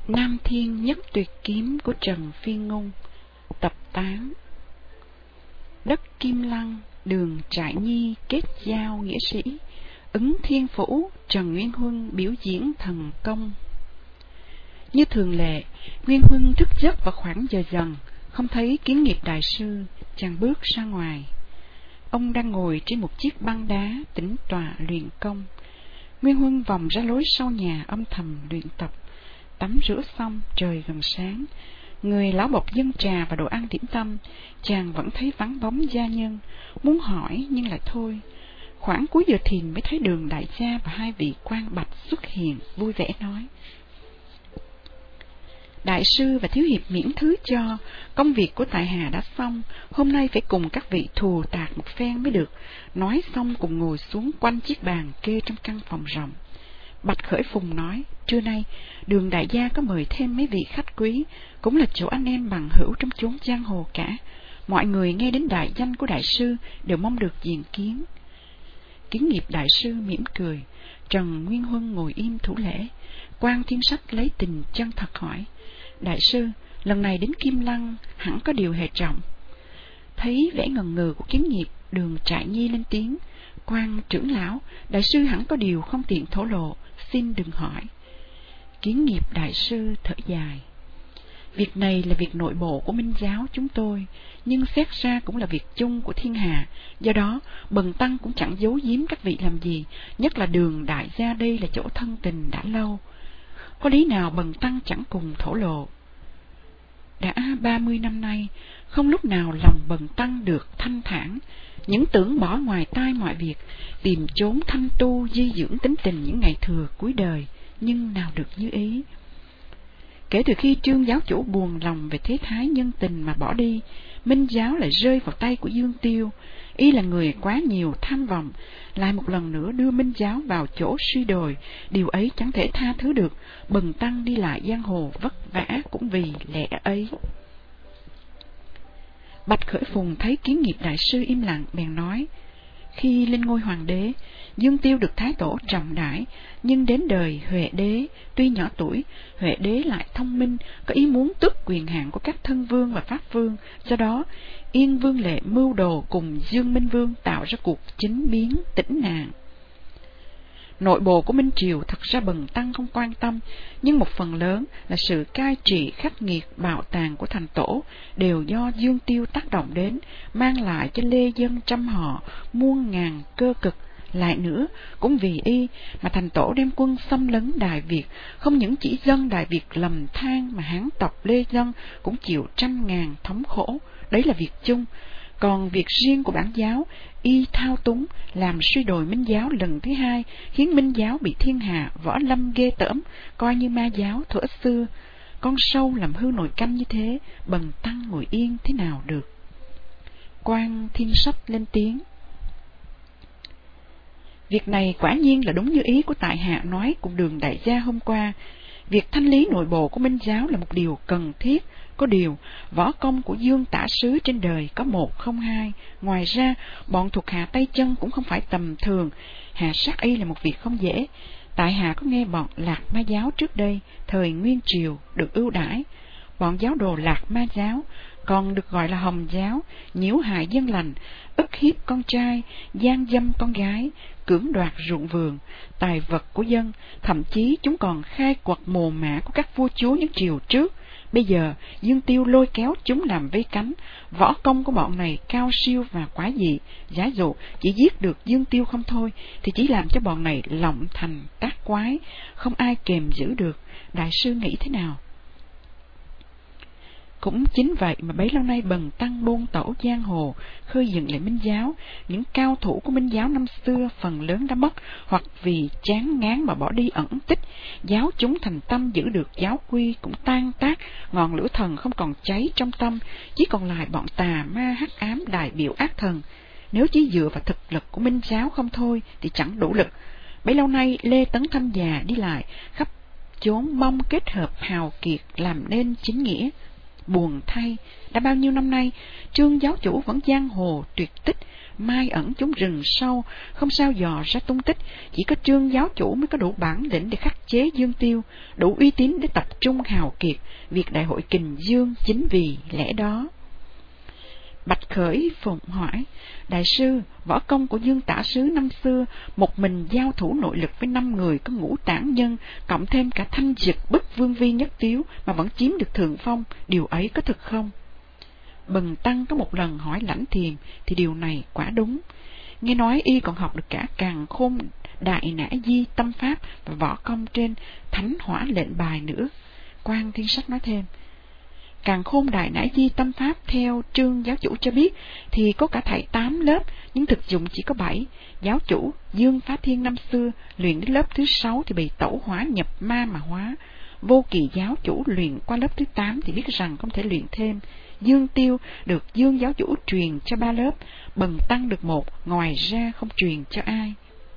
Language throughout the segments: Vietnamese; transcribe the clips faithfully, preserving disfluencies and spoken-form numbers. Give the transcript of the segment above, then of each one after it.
Nam Thiên Nhất Tuyệt Kiếm của Trần Phi Ngôn. Tập tám. Đất Kim Lăng, đường Trại Nhi kết giao nghĩa sĩ, Ứng Thiên Phủ, Trần Nguyên Huân biểu diễn thần công. Như thường lệ, Nguyên Huân thức giấc vào khoảng giờ dần, không thấy Kiến Nghiệp đại sư, chàng bước ra ngoài. Ông đang ngồi trên một chiếc băng đá tĩnh tọa luyện công. Nguyên Huân vòng ra lối sau nhà âm thầm luyện tập. Tắm rửa xong, trời gần sáng, người lão bộc dâng trà và đồ ăn điểm tâm, chàng vẫn thấy vắng bóng gia nhân, muốn hỏi nhưng lại thôi. Khoảng cuối giờ thìn mới thấy Đường đại gia và hai vị quan bạch xuất hiện, vui vẻ nói: Đại sư và thiếu hiệp miễn thứ cho, công việc của tại hạ đã xong, hôm nay phải cùng các vị thù tạc một phen mới được. Nói xong cùng ngồi xuống quanh chiếc bàn kê trong căn phòng rộng. Bạch Khởi Phùng nói: Trưa nay Đường đại gia có mời thêm mấy vị khách quý, cũng là chỗ anh em bằng hữu trong chốn giang hồ cả. Mọi người nghe đến đại danh của đại sư đều mong được diện kiến. Kiến Nghiệp đại sư mỉm cười. Trần Nguyên Huân ngồi im thủ lễ. Quan Thiên Sách lấy tình chân thật hỏi: Đại sư, lần này đến Kim Lăng hẳn có điều hệ trọng. Thấy vẻ ngần ngừ của Kiến Nghiệp, Đường Trại Nhi lên tiếng: Quan trưởng lão, đại sư hẳn có điều không tiện thổ lộ, xin đừng hỏi. Kiến Nghiệp đại sư thở dài: Việc này là việc nội bộ của Minh giáo chúng tôi, nhưng xét ra cũng là việc chung của thiên hạ. Do đó bần tăng cũng chẳng giấu giếm các vị làm gì, nhất là Đường đại gia đây là chỗ thân tình đã lâu, có lý nào bần tăng chẳng cùng thổ lộ. Đã ba mươi năm nay, không lúc nào lòng bần tăng được thanh thản, những tưởng bỏ ngoài tai mọi việc, tìm chốn thanh tu di dưỡng tính tình những ngày thừa cuối đời, nhưng nào được như ý. Kể từ khi Trương giáo chủ buồn lòng về thế thái nhân tình mà bỏ đi, Minh giáo lại rơi vào tay của Dương Tiêu. Y là người quá nhiều tham vọng, lại một lần nữa đưa Minh giáo vào chỗ suy đồi. Điều ấy chẳng thể tha thứ được, bần tăng đi lại giang hồ vất vả cũng vì lẽ ấy. Bạch Khởi Phùng thấy Kiến Nghiệp đại sư im lặng bèn nói: Khi lên ngôi hoàng đế, Dương Tiêu được thái tổ trọng đãi, nhưng đến đời Huệ đế, tuy nhỏ tuổi, Huệ đế lại thông minh, có ý muốn tước quyền hạn của các thân vương và pháp vương. Do đó, Yên Vương Lệ mưu đồ cùng Dương Minh Vương tạo ra cuộc chính biến tĩnh nạn. Nội bộ của Minh triều thật ra bần tăng không quan tâm, nhưng một phần lớn là sự cai trị khắc nghiệt bạo tàn của thành tổ đều do Dương Tiêu tác động đến, mang lại cho lê dân trăm họ muôn ngàn cơ cực. Lại nữa, cũng vì y mà thành tổ đem quân xâm lấn Đại Việt, không những chỉ dân Đại Việt lầm than mà Hán tộc lê dân cũng chịu trăm ngàn thống khổ. Đấy là việc chung. Còn việc riêng của bản giáo, y thao túng làm suy đồi Minh giáo lần thứ hai, khiến Minh giáo bị thiên hạ võ lâm ghê tởm, coi như ma giáo thuở xưa. Con sâu làm hư nồi canh như thế, bần tăng ngồi yên thế nào được. Quan Thiên Sách lên tiếng: Việc này quả nhiên là đúng như ý của tại hạ nói cùng Đường đại gia hôm qua. Việc thanh lý nội bộ của Minh giáo là một điều cần thiết. Có điều, võ công của Dương tả sứ trên đời có một không hai. Ngoài ra, bọn thuộc hạ tay chân cũng không phải tầm thường. Hạ sát y là một việc không dễ. Tại hạ có nghe bọn Lạc Ma giáo trước đây, thời Nguyên Triều, được ưu đãi. Bọn giáo đồ Lạc Ma giáo, còn được gọi là Hồng giáo, nhiễu hại dân lành, ức hiếp con trai, gian dâm con gái, cưỡng đoạt ruộng vườn, tài vật của dân. Thậm chí chúng còn khai quật mồ mả của các vua chúa những triều trước. Bây giờ Dương Tiêu lôi kéo chúng làm vây cánh. Võ công của bọn này cao siêu và quá dị. Giả dụ chỉ giết được Dương Tiêu không thôi, thì chỉ làm cho bọn này lộng thành tác quái, không ai kềm giữ được. Đại sư nghĩ thế nào? Cũng chính vậy mà bấy lâu nay bần tăng bôn tẩu giang hồ, khơi dựng lại Minh giáo. Những cao thủ của Minh giáo năm xưa phần lớn đã mất, hoặc vì chán ngán mà bỏ đi ẩn tích. Giáo chúng thành tâm giữ được giáo quy cũng tan tác, ngọn lửa thần không còn cháy trong tâm, chỉ còn lại bọn tà ma hắc ám đại biểu ác thần. Nếu chỉ dựa vào thực lực của Minh giáo không thôi thì chẳng đủ lực. Bấy lâu nay Lê Tấn Thanh già đi lại khắp chốn mong kết hợp hào kiệt làm nên chính nghĩa. Buồn thay, đã bao nhiêu năm nay, Trương giáo chủ vẫn giang hồ tuyệt tích, mai ẩn chốn rừng sâu, không sao dò ra tung tích. Chỉ có Trương giáo chủ mới có đủ bản lĩnh để khắc chế Dương Tiêu, đủ uy tín để tập trung hào kiệt. Việc đại hội Kình Dương chính vì lẽ đó. Bạch Khởi phụng hỏi: đại sư, võ công của Dương tả sứ năm xưa, một mình giao thủ nội lực với năm người có ngũ tản nhân, cộng thêm cả thanh dực bức vương vi nhất tiếu mà vẫn chiếm được thượng phong, điều ấy có thực không? Bần tăng có một lần hỏi Lãnh Thiềm thì điều này quả đúng. Nghe nói y còn học được cả Càn Khôn Đại Nã Di tâm pháp và võ công trên Thánh Hỏa Lệnh Bài nữa. Quan Thiên Sách nói thêm: Càn Khôn Đại Nã Di tâm pháp theo Trương giáo chủ cho biết thì có cả thảy tám lớp, nhưng thực dụng chỉ có bảy. Giáo chủ Dương Phá Thiên năm xưa luyện đến lớp thứ sáu thì bị tẩu hỏa nhập ma mà hóa. Vô Kỳ giáo chủ luyện qua lớp thứ tám thì biết rằng không thể luyện thêm. Dương Tiêu được Dương giáo chủ truyền cho ba lớp, bần tăng được một, ngoài ra không truyền cho ai.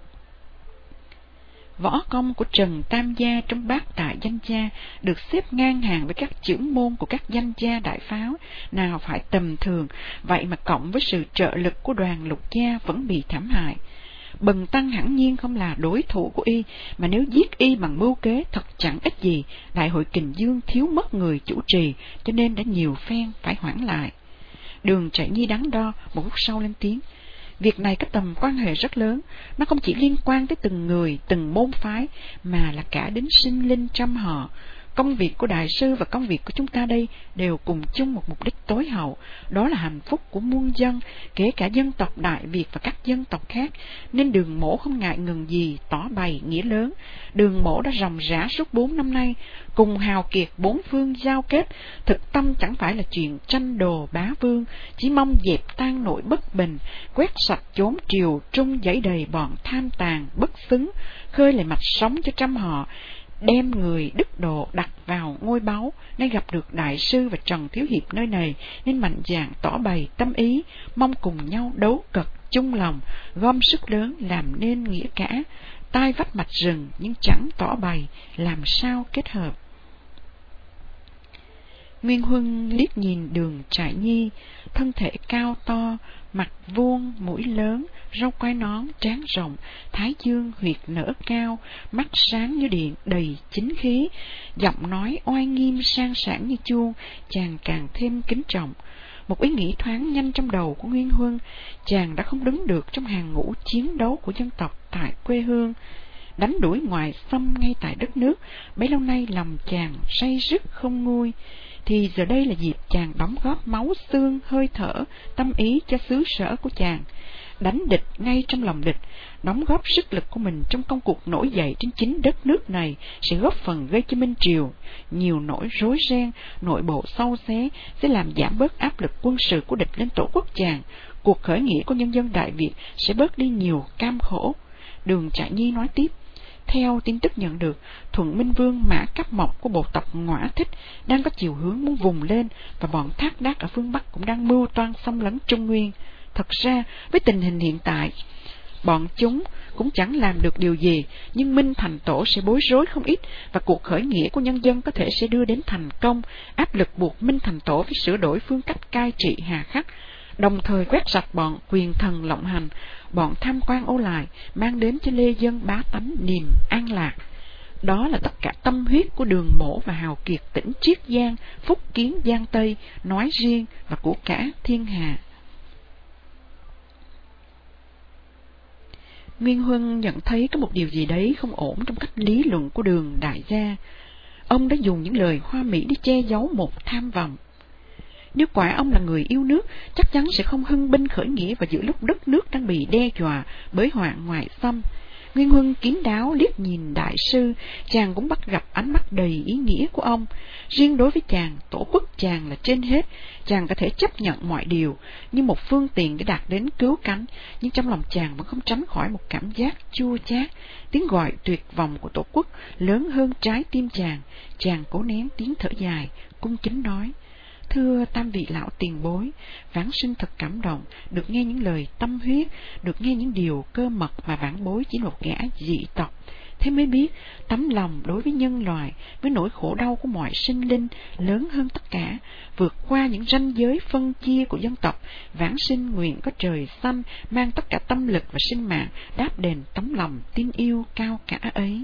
Võ công của Trần Tam Gia trong bát đại danh gia được xếp ngang hàng với các chưởng môn của các danh gia đại pháo, nào phải tầm thường, vậy mà cộng với sự trợ lực của Đoàn Lục Gia vẫn bị thảm hại. Bần tăng hẳn nhiên không là đối thủ của y, mà nếu giết y bằng mưu kế thật chẳng ích gì. Đại hội Kình Dương thiếu mất người chủ trì, cho nên đã nhiều phen phải hoãn lại. Đường Trại Nhi đắn đo, một lúc sau lên tiếng: việc này có tầm quan hệ rất lớn, nó không chỉ liên quan tới từng người, từng môn phái, mà là cả đến sinh linh trăm họ. Công việc của đại sư và công việc của chúng ta đây đều cùng chung một mục đích tối hậu, đó là hạnh phúc của muôn dân, kể cả dân tộc Đại Việt và các dân tộc khác, nên Đường Mỗ không ngại ngừng gì tỏ bày nghĩa lớn. Đường Mỗ đã ròng rã suốt bốn năm nay, cùng hào kiệt bốn phương giao kết, thực tâm chẳng phải là chuyện tranh đồ bá vương, chỉ mong dẹp tan nỗi bất bình, quét sạch chốn triều trung dãy đầy bọn tham tàn bất xứng, khơi lại mạch sống cho trăm họ, đem người đức độ đặt vào ngôi báu. Nay gặp được đại sư và Trần Thiếu Hiệp nơi này, nên mạnh dạn tỏ bày tâm ý, mong cùng nhau đấu cật chung lòng, gom sức lớn làm nên nghĩa cả. Tai vách mạch rừng nhưng chẳng tỏ bày, làm sao kết hợp. Nguyên Huân liếc nhìn Đường Trại Nhi, thân thể cao to, mặt vuông, mũi lớn, râu quai nón, trán rộng, thái dương huyệt nở cao, mắt sáng như điện, đầy chính khí, giọng nói oai nghiêm sang sảng như chuông, chàng càng thêm kính trọng. Một ý nghĩ thoáng nhanh trong đầu của Nguyên Huân, chàng đã không đứng được trong hàng ngũ chiến đấu của dân tộc tại quê hương, đánh đuổi ngoài xâm ngay tại đất nước, bấy lâu nay lòng chàng say rứt không nguôi. Thì giờ đây là dịp chàng đóng góp máu xương, hơi thở, tâm ý cho xứ sở của chàng, đánh địch ngay trong lòng địch, đóng góp sức lực của mình trong công cuộc nổi dậy trên chính đất nước này, sẽ góp phần gây cho Minh Triều nhiều nỗi rối ren, nội bộ sâu xé, sẽ làm giảm bớt áp lực quân sự của địch lên tổ quốc chàng. Cuộc khởi nghĩa của nhân dân Đại Việt sẽ bớt đi nhiều cam khổ. Đường Trại Nhi nói tiếp: theo tin tức nhận được, Thuận Minh Vương Mã Cấp Mộc của bộ tộc Ngõa Thích đang có chiều hướng muốn vùng lên, và bọn Thác Đác ở phương Bắc cũng đang mưu toan xâm lấn Trung Nguyên. Thật ra, với tình hình hiện tại, bọn chúng cũng chẳng làm được điều gì, nhưng Minh Thành Tổ sẽ bối rối không ít, và cuộc khởi nghĩa của nhân dân có thể sẽ đưa đến thành công. Áp lực buộc Minh Thành Tổ phải sửa đổi phương cách cai trị hà khắc, đồng thời quét sạch bọn quyền thần lộng hành, bọn tham quan ô lại, mang đến cho lê dân bá tánh niềm an lạc. Đó là tất cả tâm huyết của Đường Mỗ và hào kiệt tỉnh Chiết Giang, Phúc Kiến Giang Tây nói riêng, và của cả thiên hạ. Nguyên Huân nhận thấy có một điều gì đấy không ổn trong cách lý luận của Đường đại gia. Ông đã dùng những lời hoa mỹ để che giấu một tham vọng. Nếu quả ông là người yêu nước, chắc chắn sẽ không hưng binh khởi nghĩa vào giữa lúc đất nước đang bị đe dọa bởi hoạn ngoại xâm. Nguyên Huân kín đáo liếc nhìn đại sư, chàng cũng bắt gặp ánh mắt đầy ý nghĩa của ông. Riêng đối với chàng, tổ quốc chàng là trên hết, chàng có thể chấp nhận mọi điều như một phương tiện để đạt đến cứu cánh, nhưng trong lòng chàng vẫn không tránh khỏi một cảm giác chua chát. Tiếng gọi tuyệt vọng của tổ quốc lớn hơn trái tim chàng. Chàng cố nén tiếng thở dài, cung kính nói: thưa tam vị lão tiền bối, vãn sinh thật cảm động, được nghe những lời tâm huyết, được nghe những điều cơ mật mà vãn bối chỉ một gã dị tộc, thế mới biết tấm lòng đối với nhân loại, với nỗi khổ đau của mọi sinh linh lớn hơn tất cả, vượt qua những ranh giới phân chia của dân tộc. Vãng sinh nguyện có trời xanh mang tất cả tâm lực và sinh mạng đáp đền tấm lòng tin yêu cao cả ấy.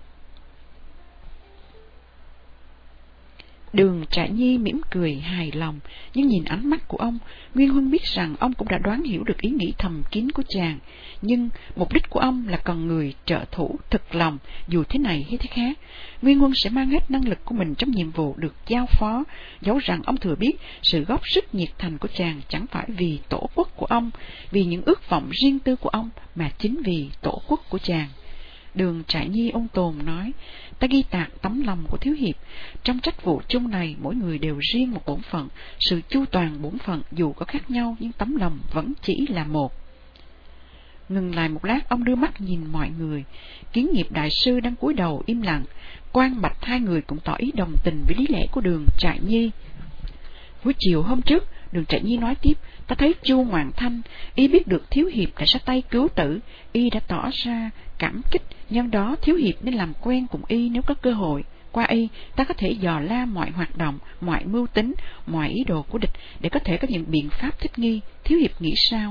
Đường Trại Nhi mỉm cười hài lòng, nhưng nhìn ánh mắt của ông, Nguyên Huân biết rằng ông cũng đã đoán hiểu được ý nghĩ thầm kín của chàng. Nhưng mục đích của ông là cần người trợ thủ thực lòng, dù thế này hay thế khác. Nguyên Huân sẽ mang hết năng lực của mình trong nhiệm vụ được giao phó, dẫu rằng ông thừa biết sự góp sức nhiệt thành của chàng chẳng phải vì tổ quốc của ông, vì những ước vọng riêng tư của ông, mà chính vì tổ quốc của chàng. Đường Trại Nhi ôn tồn nói, ta ghi tạc tấm lòng của thiếu hiệp. Trong trách vụ chung này, mỗi người đều riêng một bổn phận, sự chu toàn bổn phận dù có khác nhau nhưng tấm lòng vẫn chỉ là một. Ngừng lại một lát, ông đưa mắt nhìn mọi người. Kiến Nghiệp đại sư đang cúi đầu im lặng. Quan Bạch hai người cũng tỏ ý đồng tình với lý lẽ của Đường Trại Nhi. Buổi chiều hôm trước, Đường Trại Nhi nói tiếp, ta thấy Chu Ngoạn Thanh, y biết được thiếu hiệp đã ra tay cứu tử, y đã tỏ ra cảm kích, nhân đó thiếu hiệp nên làm quen cùng y nếu có cơ hội. Qua y, ta có thể dò la mọi hoạt động, mọi mưu tính, mọi ý đồ của địch để có thể có những biện pháp thích nghi. Thiếu hiệp nghĩ sao?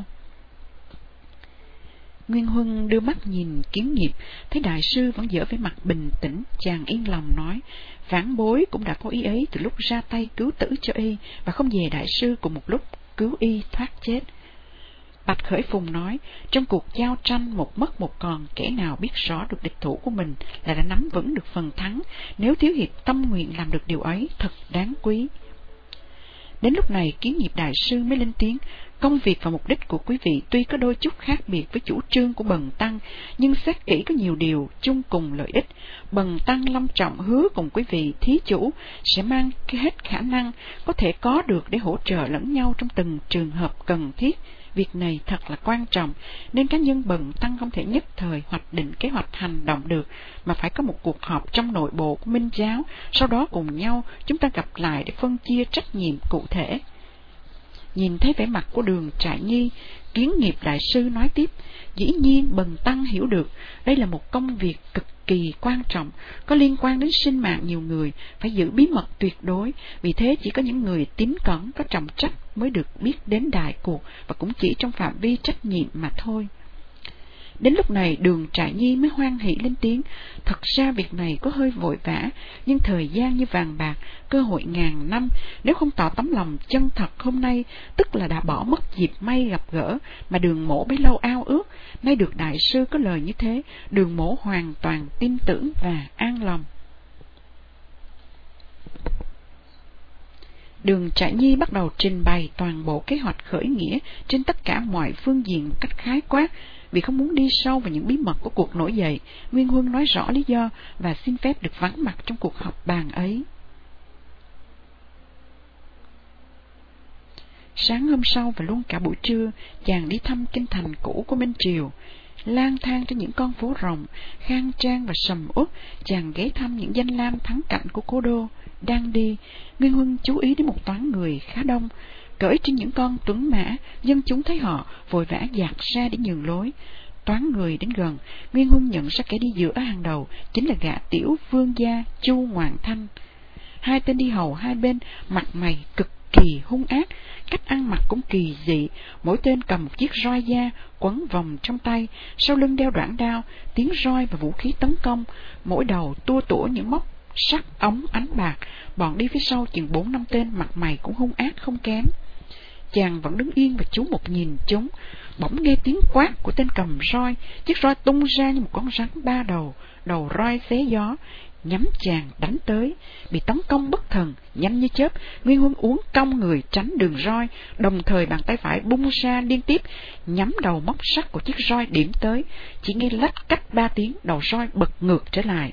Nguyên Huân đưa mắt nhìn Kiến Nghiệp, thấy đại sư vẫn dở vẻ mặt bình tĩnh, chàng yên lòng nói, vãn bối cũng đã có ý ấy từ lúc ra tay cứu tử cho y, và không về đại sư cùng một lúc cứu y thoát chết. Bạch Khởi Phùng nói, trong cuộc giao tranh một mất một còn, kẻ nào biết rõ được địch thủ của mình là đã nắm vững được phần thắng. Nếu thiếu hiệp tâm nguyện làm được điều ấy, thật đáng quý. Đến lúc này, Kiến Nghiệp đại sư mới lên tiếng, công việc và mục đích của quý vị tuy có đôi chút khác biệt với chủ trương của Bần Tăng, nhưng xét kỹ có nhiều điều chung cùng lợi ích. Bần Tăng long trọng hứa cùng quý vị thí chủ sẽ mang hết khả năng có thể có được để hỗ trợ lẫn nhau trong từng trường hợp cần thiết. Việc này thật là quan trọng, nên cá nhân Bần Tăng không thể nhất thời hoạch định kế hoạch hành động được, mà phải có một cuộc họp trong nội bộ của Minh giáo, sau đó cùng nhau chúng ta gặp lại để phân chia trách nhiệm cụ thể. Nhìn thấy vẻ mặt của Đường Trại Nhi, Kiến Nghiệp đại sư nói tiếp, dĩ nhiên Bần Tăng hiểu được, đây là một công việc cực kỳ quan trọng, có liên quan đến sinh mạng nhiều người, phải giữ bí mật tuyệt đối, vì thế chỉ có những người tín cẩn có trọng trách mới được biết đến đại cuộc, và cũng chỉ trong phạm vi trách nhiệm mà thôi. Đến lúc này Đường Trại Nhi mới hoan hỉ lên tiếng, thật ra việc này có hơi vội vã, nhưng thời gian như vàng bạc, cơ hội ngàn năm, nếu không tỏ tấm lòng chân thật hôm nay, tức là đã bỏ mất dịp may gặp gỡ mà Đường mỗ bấy lâu ao ước. Nay được đại sư có lời như thế, Đường mỗ hoàn toàn tin tưởng và an lòng. Đường Trại Nhi bắt đầu trình bày toàn bộ kế hoạch khởi nghĩa trên tất cả mọi phương diện một cách khái quát. Vì không muốn đi sâu vào những bí mật của cuộc nổi dậy, Nguyên Huân nói rõ lý do và xin phép được vắng mặt trong cuộc họp bàn ấy. Sáng hôm sau và luôn cả buổi trưa, chàng đi thăm kinh thành cũ của Minh Triều. Lang thang trên những con phố rộng, khang trang và sầm uất, chàng ghé thăm những danh lam thắng cảnh của cố đô. Đang đi, Nguyên Huân chú ý đến một toán người khá đông. Cởi trên những con tuấn mã, dân chúng thấy họ vội vã dạt ra để nhường lối. Toán người đến gần, Nguyên Huân nhận ra kẻ đi giữa hàng đầu chính là gã tiểu vương gia Chu Ngoạn Thanh. Hai tên đi hầu hai bên mặt mày cực kỳ hung ác, cách ăn mặc cũng kỳ dị, mỗi tên cầm một chiếc roi da quấn vòng trong tay, sau lưng đeo đoạn đao, tiếng roi và vũ khí tấn công, mỗi đầu tua tủa những móc sắt ống ánh bạc. Bọn đi phía sau chừng bốn năm tên mặt mày cũng hung ác không kém. Chàng vẫn đứng yên và chú một nhìn chúng, bỗng nghe tiếng quát của tên cầm roi, chiếc roi tung ra như một con rắn ba đầu, đầu roi xé gió, nhắm chàng đánh tới. Bị tấn công bất thần, nhanh như chớp, Nguyên Huân uốn cong người tránh đường roi, đồng thời bàn tay phải bung ra liên tiếp, nhắm đầu móc sắt của chiếc roi điểm tới. Chỉ nghe lách cách ba tiếng, đầu roi bật ngược trở lại.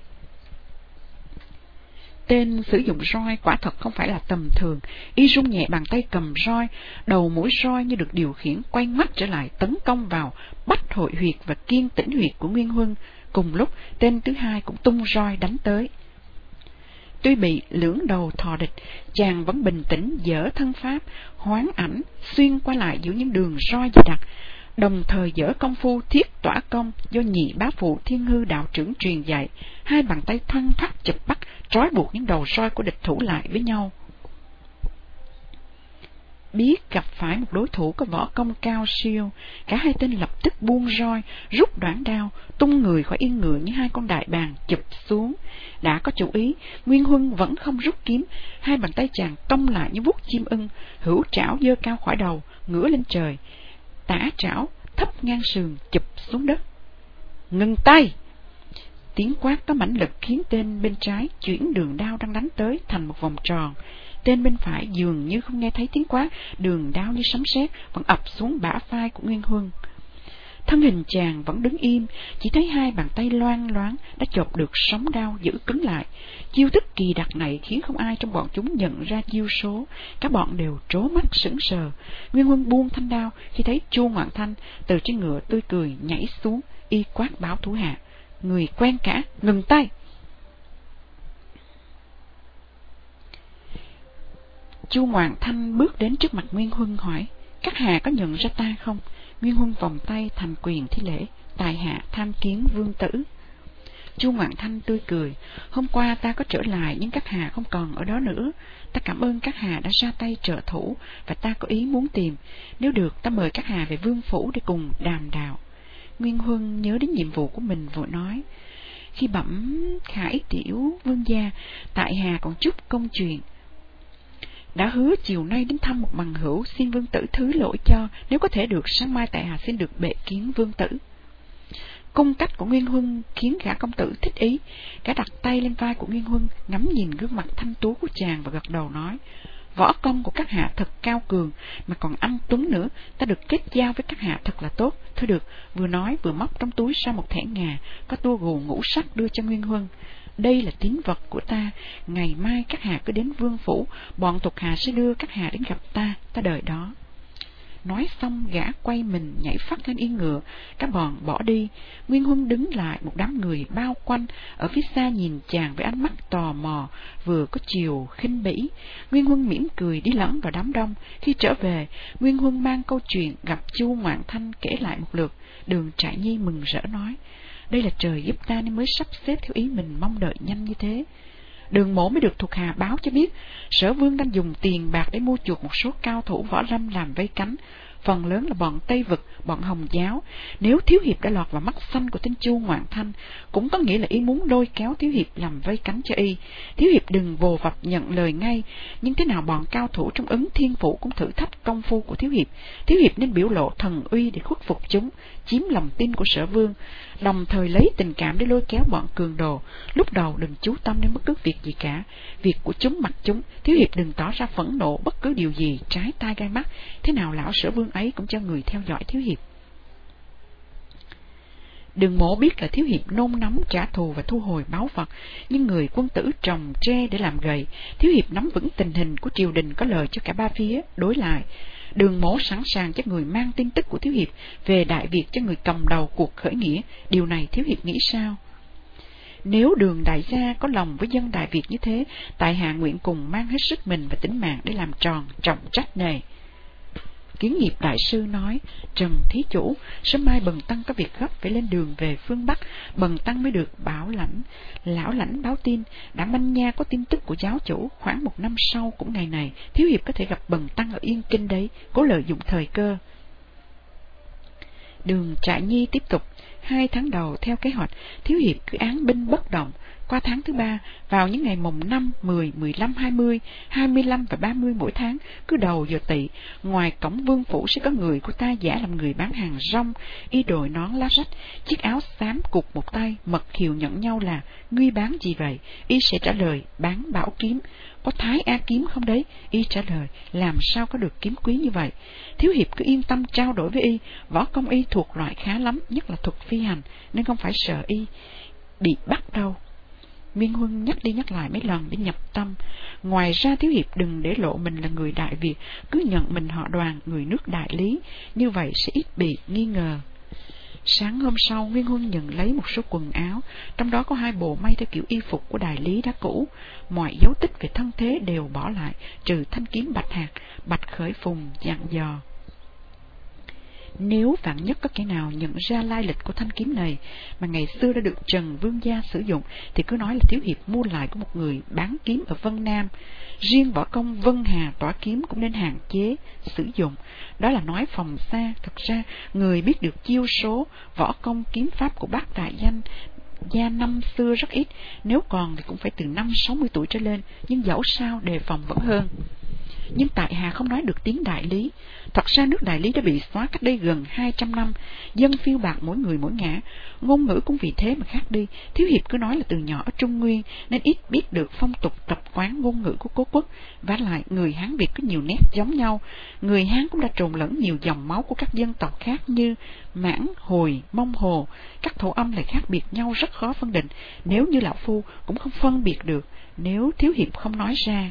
Tên sử dụng roi quả thật không phải là tầm thường, y rung nhẹ bàn tay cầm roi, đầu mũi roi như được điều khiển quay ngoắt trở lại tấn công vào bách hội huyệt và kiên tĩnh huyệt của Nguyên Huân. Cùng lúc, tên thứ hai cũng tung roi đánh tới. Tuy bị lưỡng đầu thò địch, chàng vẫn bình tĩnh dở thân pháp, hoán ảnh xuyên qua lại giữa những đường roi dày đặc. đồng thời dở công phu thiết tỏa công do nhị bá phụ Thiên Hư đạo trưởng truyền dạy, hai bàn tay thoăn thoắt chụp bắt, trói buộc những đầu roi của địch thủ lại với nhau. Biết gặp phải một đối thủ có võ công cao siêu, cả hai tên lập tức buông roi, rút đoạn đao, tung người khỏi yên ngựa như hai con đại bàng chụp xuống. Đã có chủ ý, Nguyên Huân vẫn không rút kiếm, hai bàn tay chàng cong lại như vuốt chim ưng, hữu trảo giơ cao khỏi đầu, ngửa lên trời, tả trảo thấp ngang sườn chụp xuống đất. Ngừng tay! Tiếng quát có mãnh lực khiến tên bên trái chuyển đường đao đang đánh tới thành một vòng tròn. Tên bên phải dường như không nghe thấy tiếng quát, đường đao như sấm sét vẫn ập xuống bả vai của Nguyên Huân. Thân hình chàng vẫn đứng im, chỉ thấy hai bàn tay loang loáng đã chộp được sóng đao giữ cứng lại. Chiêu thức kỳ đặc này khiến không ai trong bọn chúng nhận ra chiêu số, các bọn đều trố mắt sững sờ. Nguyên Huân buông thanh đao khi thấy Chu Ngoạn Thanh từ trên ngựa tươi cười nhảy xuống, y quát báo thủ hạ: người quen cả, ngừng tay! Chu Ngoạn Thanh bước đến trước mặt Nguyên Huân hỏi: các hạ có nhận ra ta không? Nguyên Huân vòng tay thành quyền thi lễ: tài hạ tham kiến vương tử. Chu Ngoạn Thanh tươi cười: hôm qua ta có trở lại nhưng các hạ không còn ở đó nữa. Ta cảm ơn các hạ đã ra tay trợ thủ, và ta có ý muốn tìm. Nếu được, ta mời các hạ về vương phủ để cùng đàm đạo. Nguyên Huân nhớ đến nhiệm vụ của mình vội nói: khi bẩm khải tiểu vương gia, tại hạ còn chút công chuyện. Đã hứa chiều nay đến thăm một bằng hữu, xin vương tử thứ lỗi cho, nếu có thể được sáng mai tại hạ xin được bệ kiến vương tử. Cung cách của Nguyên Huân khiến gã công tử thích ý, gã đặt tay lên vai của Nguyên Huân, ngắm nhìn gương mặt thanh tú của chàng và gật đầu nói: võ công của các hạ thật cao cường, mà còn ăn tuấn nữa, ta được kết giao với các hạ thật là tốt. Thôi được, vừa nói vừa móc trong túi ra một thẻ ngà có tua gù ngũ sắc đưa cho Nguyên Huân. Đây là tín vật của ta, ngày mai các hạ cứ đến vương phủ, bọn thuộc hạ sẽ đưa các hạ đến gặp ta, ta đợi đó. Nói xong gã quay mình nhảy phắt lên yên ngựa, các bọn bỏ đi. Nguyên Huân đứng lại, một đám người bao quanh ở phía xa nhìn chàng với ánh mắt tò mò, vừa có chiều khinh bỉ. Nguyên Huân mỉm cười đi lẫn vào đám đông. Khi trở về, Nguyên Huân mang câu chuyện gặp Chu Ngoạn Thanh kể lại một lượt. Đường Trại Nhi mừng rỡ nói: đây là trời giúp ta nên mới sắp xếp theo ý mình mong đợi nhanh như thế. Đường Mỗ mới được thuộc hạ báo cho biết, Sở Vương đang dùng tiền bạc để mua chuộc một số cao thủ võ lâm làm vây cánh, phần lớn là bọn Tây Vực, bọn Hồng Giáo. Nếu Thiếu Hiệp đã lọt vào mắt xanh của tên Chu Ngoạn Thanh, cũng có nghĩa là y muốn lôi kéo Thiếu Hiệp làm vây cánh cho y. Thiếu Hiệp đừng vồ vập nhận lời ngay, nhưng thế nào bọn cao thủ trong Ứng Thiên Phủ cũng thử thách công phu của Thiếu Hiệp. Thiếu Hiệp nên biểu lộ thần uy để khuất phục chúng, chiếm lòng tin của Sở Vương, đồng thời lấy tình cảm để lôi kéo bọn cường đồ. Lúc đầu đừng chú tâm đến bất cứ việc gì cả, việc của chúng mặc chúng. Thiếu Hiệp đừng tỏ ra phẫn nộ bất cứ điều gì trái tai gai mắt, thế nào lão Sở Vương ấy cũng cho người theo dõi Thiếu Hiệp. Đường Mỗ biết là Thiếu Hiệp nôn nóng trả thù và thu hồi báu vật, nhưng người quân tử trồng tre để làm gậy. Thiếu Hiệp nắm vững tình hình của triều đình có lợi cho cả ba phía đối lại. Đường Mỗ sẵn sàng cho người mang tin tức của Thiếu Hiệp về Đại Việt cho người cầm đầu cuộc khởi nghĩa. Điều này Thiếu Hiệp nghĩ sao? Nếu Đường đại gia có lòng với dân Đại Việt như thế, tại hạ nguyện cùng mang hết sức mình và tính mạng để làm tròn trọng trách này. Kiến Nghiệp đại sư nói: Trần thí chủ, sớm mai bần tăng có việc gấp phải lên đường về phương Bắc, bần tăng mới được bảo lãnh. Lão lãnh báo tin đã manh nha có tin tức của giáo chủ, khoảng một năm sau cũng ngày này, Thiếu Hiệp có thể gặp bần tăng ở Yên Kinh đấy, cố lợi dụng thời cơ. Đường Trại Nhi tiếp tục: hai tháng đầu theo kế hoạch, Thiếu Hiệp cứ án binh bất động. Qua tháng thứ ba, vào những ngày mồng năm, mười, mười lăm, hai mươi, hai mươi lăm và ba mươi mỗi tháng, cứ đầu giờ tỵ, ngoài cổng vương phủ sẽ có người của ta giả làm người bán hàng rong, y đội nón lá rách, chiếc áo xám cục một tay, mật khiều nhận nhau là: ngươi bán gì vậy? Y sẽ trả lời: bán bảo kiếm. Có Thái A kiếm không đấy? Y trả lời: làm sao có được kiếm quý như vậy? Thiếu Hiệp cứ yên tâm trao đổi với y, võ công y thuộc loại khá lắm, nhất là thuật phi hành, nên không phải sợ y bị bắt đâu. Nguyên Huân nhắc đi nhắc lại mấy lần để nhập tâm. Ngoài ra Thiếu Hiệp đừng để lộ mình là người Đại Việt, cứ nhận mình họ Đoàn, người nước Đại Lý, như vậy sẽ ít bị nghi ngờ. Sáng hôm sau, Nguyên Huân nhận lấy một số quần áo, trong đó có hai bộ may theo kiểu y phục của Đại Lý đã cũ. Mọi dấu tích về thân thế đều bỏ lại, trừ thanh kiếm bạch hạt. Bạch Khởi Phùng dặn dò: Nếu vạn nhất có kẻ nào nhận ra lai lịch của thanh kiếm này mà ngày xưa đã được Trần Vương gia sử dụng, thì cứ nói là Thiếu hiệp mua lại của một người bán kiếm ở Vân Nam. Riêng võ công Vân Hà tỏa kiếm cũng nên hạn chế sử dụng. Đó là nói phòng xa. Thật ra người biết được chiêu số võ công kiếm pháp của bác đại danh gia năm xưa rất ít, nếu còn thì cũng phải từ năm sáu mươi tuổi trở lên, nhưng dẫu sao đề phòng vẫn hơn. Nhưng tại Hà không nói được tiếng Đại Lý. Thật ra nước Đại Lý đã bị xóa cách đây gần hai trăm năm, dân phiêu bạc mỗi người mỗi ngả, ngôn ngữ cũng vì thế mà khác đi. Thiếu hiệp cứ nói là từ nhỏ ở Trung Nguyên nên ít biết được phong tục tập quán ngôn ngữ của cố quốc. Vả lại người Hán Việt có nhiều nét giống nhau, người Hán cũng đã trộn lẫn nhiều dòng máu của các dân tộc khác như Mãn, Hồi, Mông, Hồ. Các thổ âm lại khác biệt nhau rất khó phân định, nếu như lão phu cũng không phân biệt được nếu thiếu hiệp không nói ra.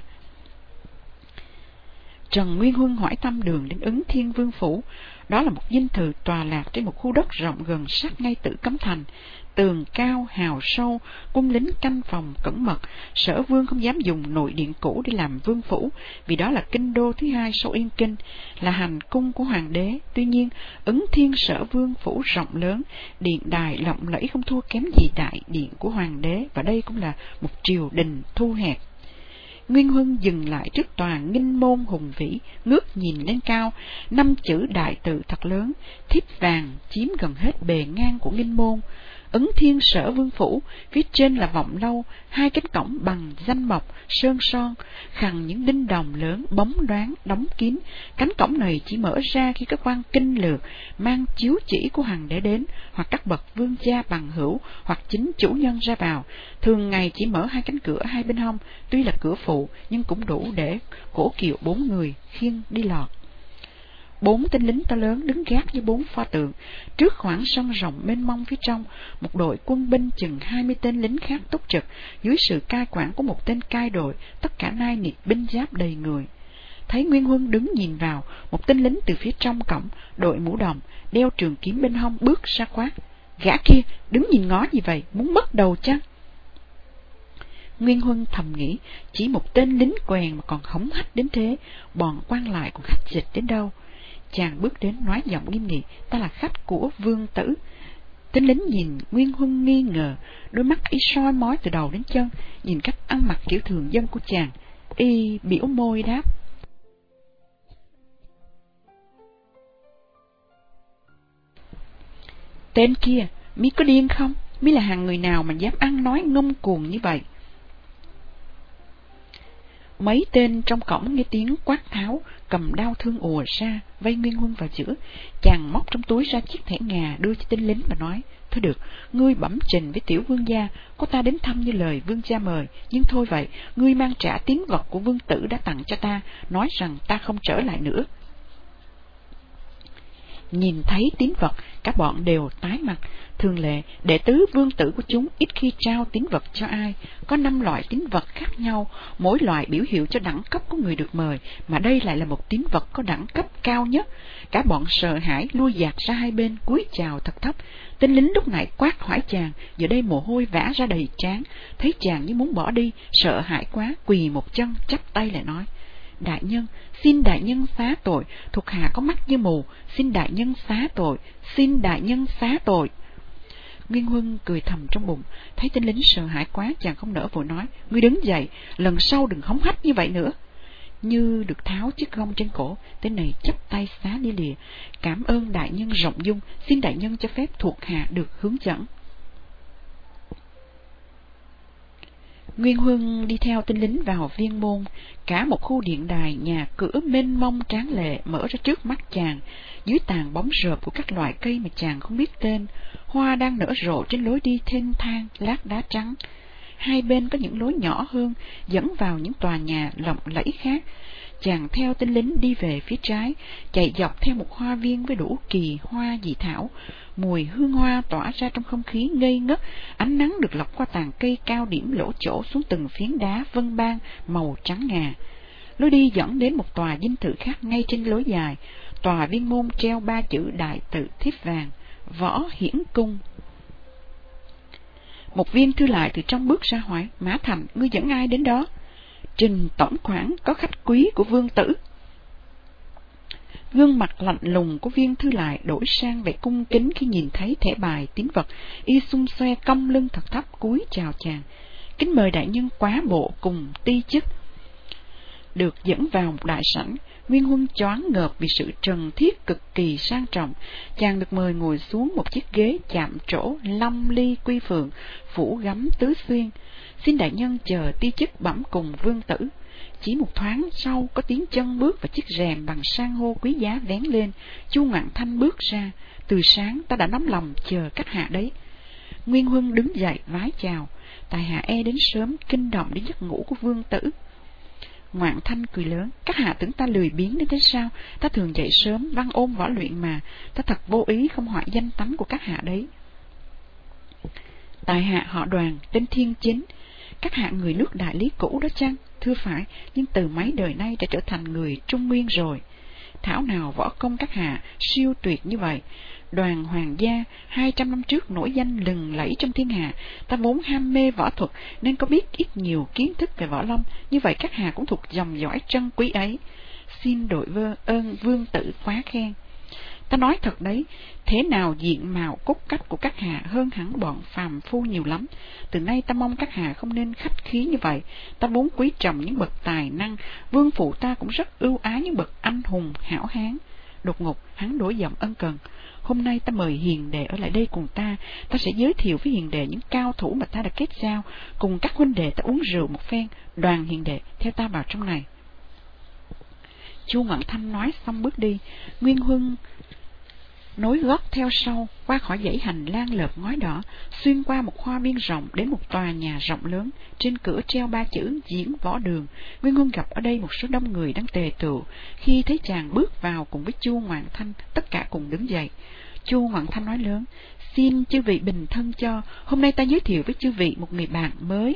Trần Nguyên Huân hỏi thăm đường đến Ứng Thiên Vương phủ. Đó là một dinh thự tòa lạc trên một khu đất rộng gần sát ngay Tử Cấm Thành, tường cao hào sâu, quân lính canh phòng cẩn mật. Sở Vương không dám dùng nội điện cũ để làm vương phủ, vì đó là kinh đô thứ hai sau Yên Kinh, là hành cung của hoàng đế. Tuy nhiên Ứng Thiên Sở Vương phủ rộng lớn, điện đài lộng lẫy không thua kém gì đại điện của hoàng đế, và đây cũng là một triều đình thu hẹp. Nguyên Huân dừng lại trước tòa nghinh môn hùng vĩ, ngước nhìn lên cao, năm chữ đại tự thật lớn, thiếp vàng chiếm gần hết bề ngang của nghinh môn. Ứng Thiên Sở Vương phủ, phía trên là vọng lâu, hai cánh cổng bằng danh mộc, sơn son, khằng những đinh đồng lớn bóng loáng đóng kín. Cánh cổng này chỉ mở ra khi các quan kinh lược mang chiếu chỉ của hoàng đế đến, hoặc các bậc vương gia bằng hữu, hoặc chính chủ nhân ra vào. Thường ngày chỉ mở hai cánh cửa hai bên hông, tuy là cửa phụ nhưng cũng đủ để cổ kiệu bốn người khiêng đi lọt. Bốn tên lính to lớn đứng gác như bốn pho tượng trước khoảng sân rộng mênh mông. Phía trong, một đội quân binh chừng hai mươi tên lính khác túc trực dưới sự cai quản của một tên cai đội, tất cả nai nịt binh giáp đầy người. Thấy Nguyên Huân đứng nhìn vào, một tên lính từ phía trong cổng đội mũ đồng, đeo trường kiếm bên hông bước ra quát: "Gã kia đứng nhìn ngó gì vậy, muốn mất đầu chăng?" Nguyên Huân thầm nghĩ, chỉ một tên lính quèn mà còn hống hách đến thế, bọn quan lại còn hách dịch đến đâu. Chàng bước đến nói giọng nghiêm nghị: "Ta là khách của Vương tử." Tên lính nhìn Nguyên Huân nghi ngờ, đôi mắt y soi mói từ đầu đến chân, nhìn cách ăn mặc kiểu thường dân của chàng, y biểu môi đáp: "Tên kia, mi có điên không? Mi là hàng người nào mà dám ăn nói ngông cuồng như vậy?" Mấy tên trong cổng nghe tiếng quát tháo, cầm đao thương ùa ra, vây Nguyên Huân vào giữa. Chàng móc trong túi ra chiếc thẻ ngà đưa cho tên lính và nói: "Thôi được, ngươi bẩm trình với tiểu vương gia, có ta đến thăm như lời vương gia mời, nhưng thôi vậy, ngươi mang trả tín vật của vương tử đã tặng cho ta, nói rằng ta không trở lại nữa." Nhìn thấy tín vật, cả bọn đều tái mặt. Thường lệ, đệ tứ vương tử của chúng ít khi trao tín vật cho ai. Có năm loại tín vật khác nhau, mỗi loại biểu hiệu cho đẳng cấp của người được mời, mà đây lại là một tín vật có đẳng cấp cao nhất. Cả bọn sợ hãi lui dạt ra hai bên, cúi chào thật thấp. Tên lính lúc nãy quát hỏi chàng, giờ đây mồ hôi vã ra đầy trán, thấy chàng như muốn bỏ đi, sợ hãi quá, quỳ một chân chắp tay lại nói: "Đại nhân, xin đại nhân xá tội, thuộc hạ có mắt như mù, xin đại nhân xá tội, xin đại nhân xá tội." Nguyên Huân cười thầm trong bụng, thấy tên lính sợ hãi quá, chàng không nỡ, vội nói: "Ngươi đứng dậy, lần sau đừng hống hách như vậy nữa." Như được tháo chiếc gông trên cổ, tên này chắp tay xá lia lịa: "Cảm ơn đại nhân rộng dung, xin đại nhân cho phép thuộc hạ được hướng dẫn." Nguyên Huân đi theo tên lính vào viên môn. Cả một khu điện đài, nhà cửa mênh mông tráng lệ mở ra trước mắt chàng, dưới tàn bóng rợp của các loại cây mà chàng không biết tên. Hoa đang nở rộ trên lối đi thênh thang lát đá trắng. Hai bên có những lối nhỏ hơn dẫn vào những tòa nhà lộng lẫy khác. Chàng theo tên lính đi về phía trái, chạy dọc theo một hoa viên với đủ kỳ hoa dị thảo. Mùi hương hoa tỏa ra trong không khí ngây ngất, ánh nắng được lọc qua tàn cây cao điểm lỗ chỗ xuống từng phiến đá vân ban màu trắng ngà. Lối đi dẫn đến một tòa dinh thự khác ngay trên lối dài. Tòa viên môn treo ba chữ đại tự thiếp vàng: Võ Hiển Cung. Một viên thư lại từ trong bước ra hỏi: "Mã Thành, ngươi dẫn ai đến đó?" "Trình tổng khoản, có khách quý của vương tử." Gương mặt lạnh lùng của Viên Thư Lại đổi sang vẻ cung kính khi nhìn thấy thẻ bài tín vật. Y xung xoe cong lưng thật thấp cúi chào chàng. Kính mời đại nhân quá bộ cùng ti chức. Được dẫn vào một đại sảnh, Nguyên Huân choáng ngợp vì sự trần thiết cực kỳ sang trọng. Chàng được mời ngồi xuống một chiếc ghế chạm trổ long ly quy phượng, phủ gấm tứ xuyên. Xin đại nhân chờ ti chức bẩm cùng vương tử. Chỉ một thoáng sau có tiếng chân bước và chiếc rèm bằng san hô quý giá vén lên. Chu Ngoạn Thanh bước ra. Từ sáng ta đã nóng lòng chờ các hạ đấy. Nguyên Huân đứng dậy vái chào. Tại hạ e đến sớm, kinh động đến giấc ngủ của vương tử. Ngoạn Thanh cười lớn. Các hạ tưởng ta lười biếng đến thế sao? Ta thường dậy sớm, văn ôn võ luyện mà. Ta thật vô ý không hỏi danh tánh của các hạ đấy. Tại hạ họ Đoàn, tên Thiên Chính. Các hạ người nước đại lý cũ đó chăng? Thưa phải, nhưng từ mấy đời nay đã trở thành người Trung Nguyên rồi. Thảo nào võ công các hạ siêu tuyệt như vậy. Đoàn hoàng gia hai trăm năm trước nổi danh lừng lẫy trong thiên hạ. Ta vốn ham mê võ thuật nên có biết ít nhiều kiến thức về võ lâm. Như vậy các hạ cũng thuộc dòng dõi trân quý ấy. Xin đội vơ ơn vương tử quá khen. Ta nói thật đấy, thế nào diện mạo cốt cách của các hạ hơn hẳn bọn phàm phu nhiều lắm. Từ nay ta mong các hạ không nên khách khí như vậy. Ta vốn quý trọng những bậc tài năng, vương phụ ta cũng rất ưu ái những bậc anh hùng hảo hán. Đột ngột hắn đổi giọng ân cần. Hôm nay ta mời hiền đệ ở lại đây cùng ta. Ta sẽ giới thiệu với hiền đệ những cao thủ mà ta đã kết giao. Cùng các huynh đệ ta uống rượu một phen. Đoàn hiền đệ theo ta vào trong này. Chu Ngoạn Thanh nói xong bước đi. Nguyên Huân nối gót theo sau, qua khỏi dãy hành lang lợp ngói đỏ, xuyên qua một hoa viên rộng đến một tòa nhà rộng lớn. Trên cửa treo ba chữ Diễn Võ Đường. Nguyên Huân gặp ở đây một số đông người đang tề tựu. Khi thấy chàng bước vào cùng với Chu Ngoạn Thanh, tất cả cùng đứng dậy. Chu Ngoạn Thanh nói lớn: Xin chư vị bình thân cho, hôm nay ta giới thiệu với chư vị một người bạn mới.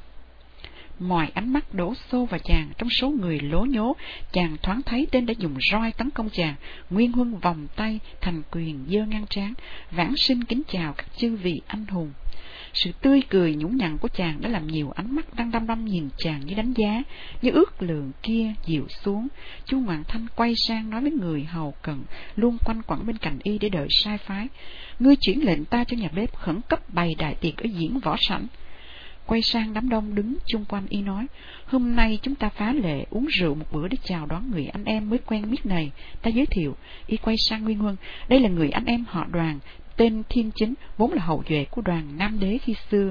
Mọi ánh mắt đổ xô vào chàng. Trong số người lố nhố, chàng thoáng thấy tên đã dùng roi tấn công chàng. Nguyên Huân vòng tay thành quyền giơ ngang trán: Vãng sinh kính chào các chư vị anh hùng. Sự tươi cười nhũng nhặn của chàng đã làm nhiều ánh mắt đang đăm đăm nhìn chàng như đánh giá. Như ước lượng kia dịu xuống, Chu Ngoạn Thanh quay sang nói với người hầu cận luôn quanh quẩn bên cạnh y để đợi sai phái: Ngươi chuyển lệnh ta cho nhà bếp khẩn cấp bày đại tiệc ở Diễn Võ Sảnh. Quay sang đám đông đứng chung quanh y nói: Hôm nay chúng ta phá lệ uống rượu một bữa để chào đón người anh em mới quen biết này. Ta giới thiệu. Y quay sang Nguyên Huân: Đây là người anh em họ Đoàn, tên Thiên Chính, vốn là hậu duệ của Đoàn Nam Đế khi xưa.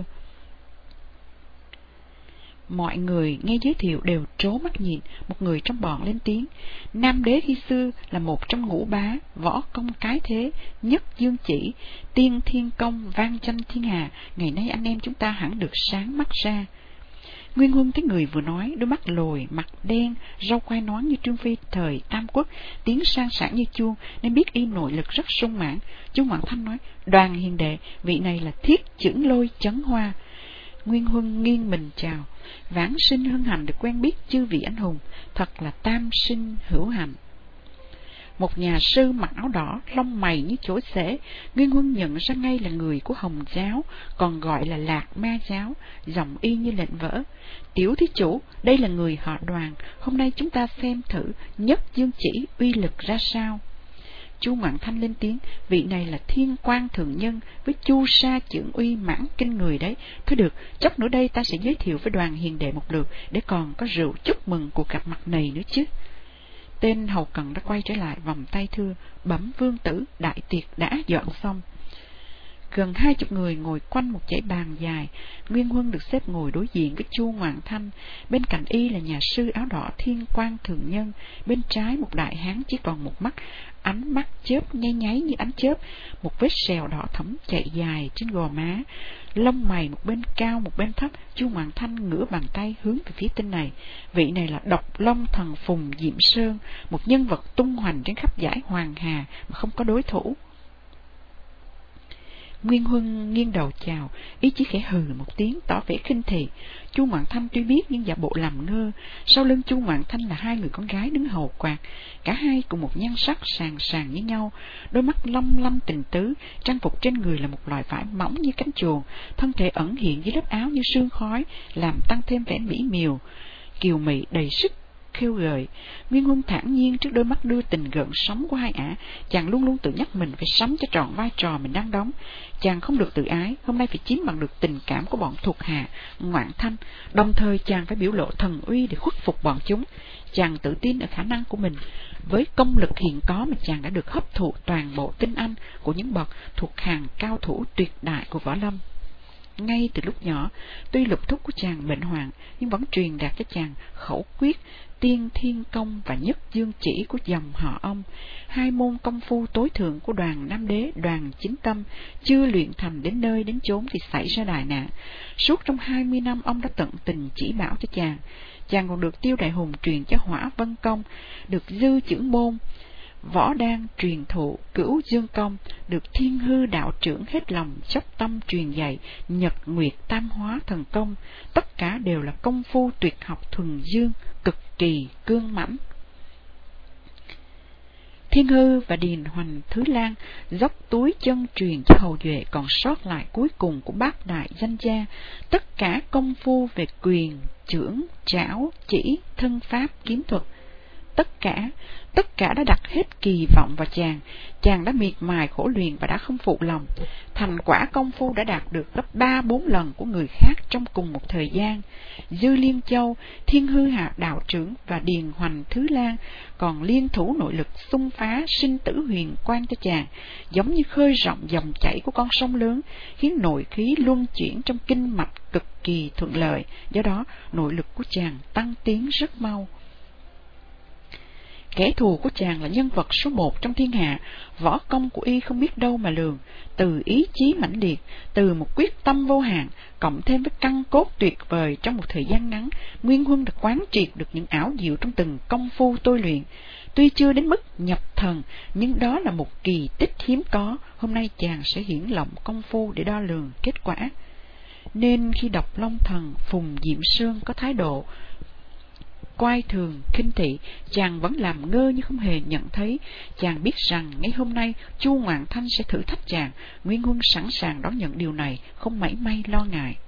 Mọi người nghe giới thiệu đều trố mắt nhìn. Một người trong bọn lên tiếng: Nam Đế khi xưa là một trong ngũ bá, võ công cái thế, nhất dương chỉ, tiên thiên công vang danh thiên hà. Ngày nay anh em chúng ta hẳn được sáng mắt ra. Nguyên Huân thấy người vừa nói, đôi mắt lồi, mặt đen, râu quai nón như Trương Phi thời Tam Quốc, tiếng sang sảng như chuông, nên biết y nội lực rất sung mãn. Chu Ngoạn Thanh nói: Đoàn hiền đệ, vị này là Thiết Chưởng Lôi Chấn Hoa. Nguyên Huân nghiêng mình chào: Vãng sinh hân hạnh được quen biết chư vị anh hùng, thật là tam sinh hữu hạnh. Một nhà sư mặc áo đỏ, lông mày như chổi xể. Nguyên Huân nhận ra ngay là người của Hồng giáo, còn gọi là Lạc Ma giáo. Giọng y như lệnh vỡ: Tiểu thí chủ, đây là người họ Đoàn. Hôm nay chúng ta xem thử nhất dương chỉ uy lực ra sao. Chu Ngoạn Thanh lên tiếng: Vị này là Thiên Quang Thượng Nhân với Chu Sa Chưởng uy mãn kinh người đấy. Thôi được, chốc nữa đây ta sẽ giới thiệu với Đoàn hiền đệ một lượt, để còn có rượu chúc mừng cuộc gặp mặt này nữa chứ. Tên hầu cận đã quay trở lại, vòng tay thưa: Bẩm vương tử, đại tiệc đã dọn xong. Gần hai chục người ngồi quanh một dãy bàn dài. Nguyên Huân được xếp ngồi đối diện với Chu Ngoạn Thanh. Bên cạnh y là nhà sư áo đỏ Thiên Quang Thượng Nhân. Bên trái một đại hán chỉ còn một mắt, ánh mắt chớp nháy nháy như ánh chớp, một vết sẹo đỏ thẫm chạy dài trên gò má, lông mày một bên cao một bên thấp. Chu Ngoạn Thanh ngửa bàn tay hướng về phía tên này. Vị này là Độc Long Thần Phùng Diệm Sơn, một nhân vật tung hoành trên khắp dải Hoàng Hà mà không có đối thủ. Nguyên Huân nghiêng đầu chào, ý chỉ khẽ hừ một tiếng tỏ vẻ khinh thị. Chu Ngoạn Thanh tuy biết nhưng giả bộ làm ngơ. Sau lưng Chu Ngoạn Thanh là hai người con gái đứng hầu quạt, cả hai cùng một nhan sắc sàng sàng với nhau, đôi mắt long lanh tình tứ, trang phục trên người là một loại vải mỏng như cánh chuồn, thân thể ẩn hiện dưới lớp áo như sương khói, làm tăng thêm vẻ mỹ miều, kiều mị đầy sức khêu gợi. Nguyên Huân thản nhiên trước đôi mắt đưa tình gợn sóng của hai ả. Chàng luôn luôn tự nhắc mình phải sống cho trọn vai trò mình đang đóng. Chàng không được tự ái, hôm nay phải chiếm bằng được tình cảm của bọn thuộc hạ Ngoạn Thanh, đồng thời chàng phải biểu lộ thần uy để khuất phục bọn chúng. Chàng tự tin ở khả năng của mình. Với công lực hiện có mà chàng đã được hấp thụ toàn bộ tinh anh của những bậc thuộc hàng cao thủ tuyệt đại của võ lâm. Ngay từ lúc nhỏ, tuy lục thúc của chàng bệnh hoạn, nhưng vẫn truyền đạt cho chàng khẩu quyết Tiên Thiên Công và Nhất Dương Chỉ của dòng họ ông, hai môn công phu tối thượng của Đoàn Nam Đế Đoàn Chính Tâm. Chưa luyện thành đến nơi đến chốn thì xảy ra đại nạn. Suốt trong hai mươi năm ông đã tận tình chỉ bảo cho chàng. Chàng còn được Tiêu Đại Hùng truyền cho Hỏa Vân Công, được Dư Chưởng Môn Võ Đan truyền thụ Cửu Dương Công, được Thiên Hư đạo trưởng hết lòng dốc tâm truyền dạy Nhật Nguyệt Tam Hóa Thần Công. Tất cả đều là công phu tuyệt học thuần dương, cực kỳ cương mãnh. Thiên Hư và Điền Hoành Thứ Lan dốc túi chân truyền cho hầu duệ còn sót lại cuối cùng của bát đại danh gia. Tất cả công phu về quyền, chưởng, trảo, chỉ, thân pháp, kiếm thuật, tất cả, tất cả đã đặt hết kỳ vọng vào chàng. Chàng đã miệt mài khổ luyện và đã không phụ lòng. Thành quả công phu đã đạt được gấp ba bốn lần của người khác trong cùng một thời gian. Dư Liên Châu, Thiên Hư hạ đạo trưởng và Điền Hoành Thứ Lan còn liên thủ nội lực xung phá sinh tử huyền quang cho chàng, giống như khơi rộng dòng chảy của con sông lớn, khiến nội khí luân chuyển trong kinh mạch cực kỳ thuận lợi. Do đó, nội lực của chàng tăng tiến rất mau. Kẻ thù của chàng là nhân vật số một trong thiên hạ. Võ công của y không biết đâu mà lường. Từ ý chí mãnh liệt, từ một quyết tâm vô hạn, cộng thêm với căn cốt tuyệt vời trong một thời gian ngắn, Nguyên Huân đã quán triệt được những ảo diệu trong từng công phu tôi luyện. Tuy chưa đến mức nhập thần, nhưng đó là một kỳ tích hiếm có. Hôm nay chàng sẽ hiển lộng công phu để đo lường kết quả. Nên khi đọc Long Thần, Phùng Diệm Sương có thái độ coi thường, khinh thị, chàng vẫn làm ngơ như không hề nhận thấy. Chàng biết rằng ngay hôm nay Chu Ngoạn Thanh sẽ thử thách chàng. Nguyên Huân sẵn sàng đón nhận điều này, không mảy may lo ngại.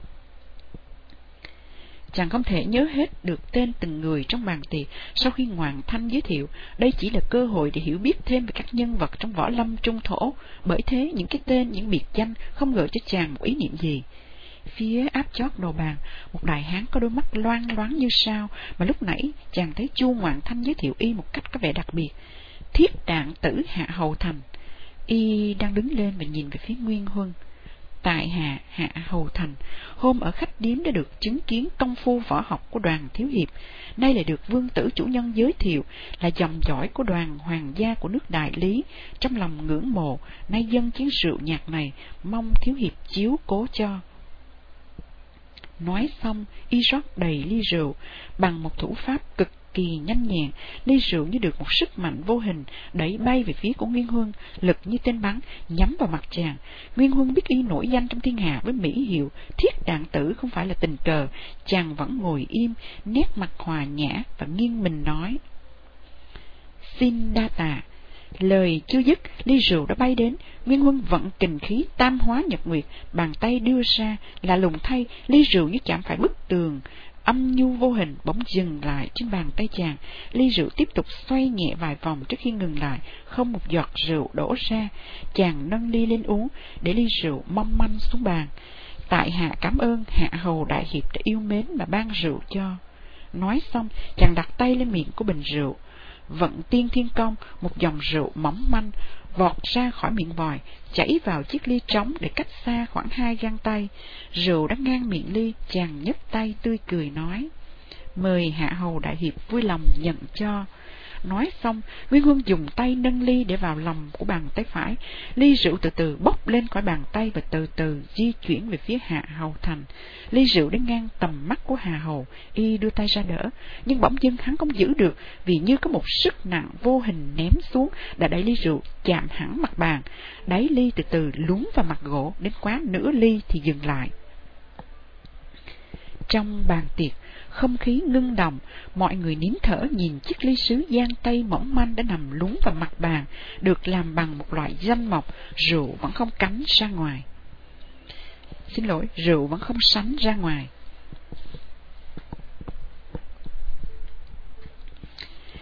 Chàng không thể nhớ hết được tên từng người trong bàn tiệc sau khi Ngoạn Thanh giới thiệu. Đây chỉ là cơ hội để hiểu biết thêm về các nhân vật trong võ lâm trung thổ. Bởi thế những cái tên, những biệt danh không gợi cho chàng một ý niệm gì. Phía áp chót đầu bàn, một đại hán có đôi mắt loang loáng như sao, mà lúc nãy chàng thấy Chu Ngoạn Thanh giới thiệu y một cách có vẻ đặc biệt. Thiết Đạn Tử Hạ Hầu Thành. Y đang đứng lên và nhìn về phía Nguyên Huân. Tại hạ Hạ Hầu Thành, hôm ở khách điếm đã được chứng kiến công phu võ học của Đoàn thiếu hiệp, nay lại được vương tử chủ nhân giới thiệu là dòng dõi của Đoàn hoàng gia của nước Đại Lý. Trong lòng ngưỡng mộ, nay dâng chén rượu nhạt này, mong thiếu hiệp chiếu cố cho. Nói xong, y rót đầy ly rượu. Bằng một thủ pháp cực kỳ nhanh nhẹn, ly rượu như được một sức mạnh vô hình đẩy bay về phía của Nguyên Huân, lực như tên bắn nhắm vào mặt chàng. Nguyên Huân biết y nổi danh trong thiên hạ với mỹ hiệu Thiết Đạn Tử không phải là tình cờ. Chàng vẫn ngồi im, nét mặt hòa nhã và nghiêng mình nói: Xin đa tạ. Lời chưa dứt, ly rượu đã bay đến. Nguyên Huân vận kình khí Tam Hóa Nhật Nguyệt, bàn tay đưa ra, là lùng thay, ly rượu như chạm phải bức tường âm nhu vô hình bỗng dừng lại trên bàn tay chàng. Ly rượu tiếp tục xoay nhẹ vài vòng trước khi ngừng lại, không một giọt rượu đổ ra. Chàng nâng ly lên uống, để ly rượu mong manh xuống bàn. Tại hạ cảm ơn Hạ Hầu đại hiệp đã yêu mến mà ban rượu cho. Nói xong, chàng đặt tay lên miệng của bình rượu, vận Tiên Thiên Công, một dòng rượu mỏng manh vọt ra khỏi miệng vòi, chảy vào chiếc ly trống để cách xa khoảng hai gang tay. Rượu đã ngang miệng ly, chàng nhấc tay tươi cười nói: Mời Hạ Hầu đại hiệp vui lòng nhận cho. Nói xong, Nguyên Huân dùng tay nâng ly để vào lòng của bàn tay phải. Ly rượu từ từ bốc lên khỏi bàn tay và từ từ di chuyển về phía Hạ Hầu Thành. Ly rượu đến ngang tầm mắt của Hạ Hầu, y đưa tay ra đỡ, nhưng bỗng dưng hắn không giữ được, vì như có một sức nặng vô hình ném xuống, đã đẩy ly rượu chạm hẳn mặt bàn. Đáy ly từ từ lún vào mặt gỗ, đến quá nửa ly thì dừng lại. Trong bàn tiệc, không khí ngưng động, mọi người nín thở nhìn chiếc ly sứ giang tây mỏng manh đã nằm lún vào mặt bàn, được làm bằng một loại danh mộc. Rượu vẫn không cánh ra ngoài. Xin lỗi, rượu vẫn không sánh ra ngoài.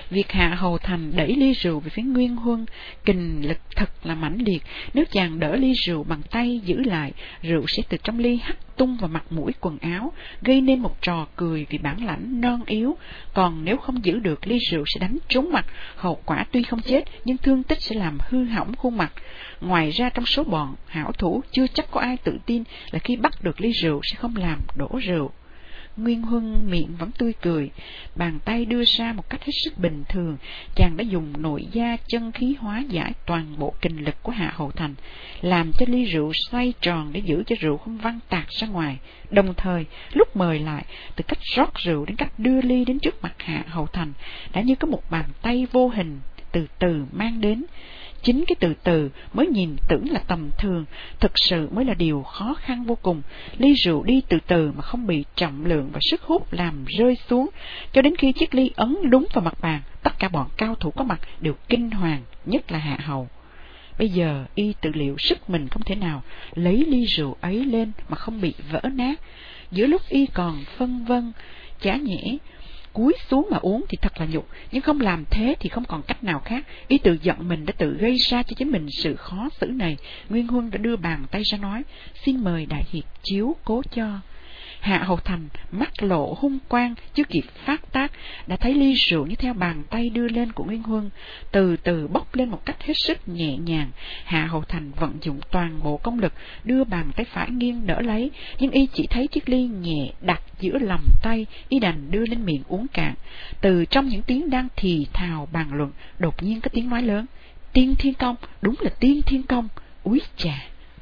Việc Hạ Hầu Thành đẩy ly rượu về phía Nguyên Huân, kình lực thật là mãnh liệt. Nếu chàng đỡ ly rượu bằng tay giữ lại, rượu sẽ từ trong ly hắt tung vào mặt mũi quần áo, gây nên một trò cười vì bản lãnh non yếu. Còn nếu không giữ được, ly rượu sẽ đánh trúng mặt, hậu quả tuy không chết nhưng thương tích sẽ làm hư hỏng khuôn mặt. Ngoài ra, trong số bọn hảo thủ chưa chắc có ai tự tin là khi bắt được ly rượu sẽ không làm đổ rượu. Nguyên Huân miệng vẫn tươi cười, bàn tay đưa ra một cách hết sức bình thường. Chàng đã dùng nội gia chân khí hóa giải toàn bộ kình lực của Hạ Hầu Thành, làm cho ly rượu xoay tròn để giữ cho rượu không văng tạc ra ngoài. Đồng thời, lúc mời lại, từ cách rót rượu đến cách đưa ly đến trước mặt Hạ Hầu Thành, đã như có một bàn tay vô hình từ từ mang đến. Chính cái từ từ mới nhìn tưởng là tầm thường, thực sự mới là điều khó khăn vô cùng. Ly rượu đi từ từ mà không bị trọng lượng và sức hút làm rơi xuống, cho đến khi chiếc ly ấn đúng vào mặt bàn, tất cả bọn cao thủ có mặt đều kinh hoàng, nhất là Hạ Hầu. Bây giờ y tự liệu sức mình không thể nào lấy ly rượu ấy lên mà không bị vỡ nát. Giữa lúc y còn phân vân chả nhẽ cúi xuống mà uống thì thật là nhục, nhưng không làm thế thì không còn cách nào khác. Ý tự giận mình đã tự gây ra cho chính mình sự khó xử này. Nguyên Huân đã đưa bàn tay ra nói: "Xin mời đại hiệp chiếu cố cho." Hạ Hầu Thành mắt lộ hung quang, chưa kịp phát tác đã thấy ly rượu như theo bàn tay đưa lên của Nguyên Huân từ từ bốc lên một cách hết sức nhẹ nhàng. Hạ Hầu Thành vận dụng toàn bộ công lực đưa bàn tay phải nghiêng đỡ lấy, nhưng y chỉ thấy chiếc ly nhẹ đặt giữa lòng tay, y đành đưa lên miệng uống cạn. Từ trong những tiếng đang thì thào bàn luận, đột nhiên có tiếng nói lớn: "Tiên Thiên Công, đúng là Tiên Thiên Công, úi chà!"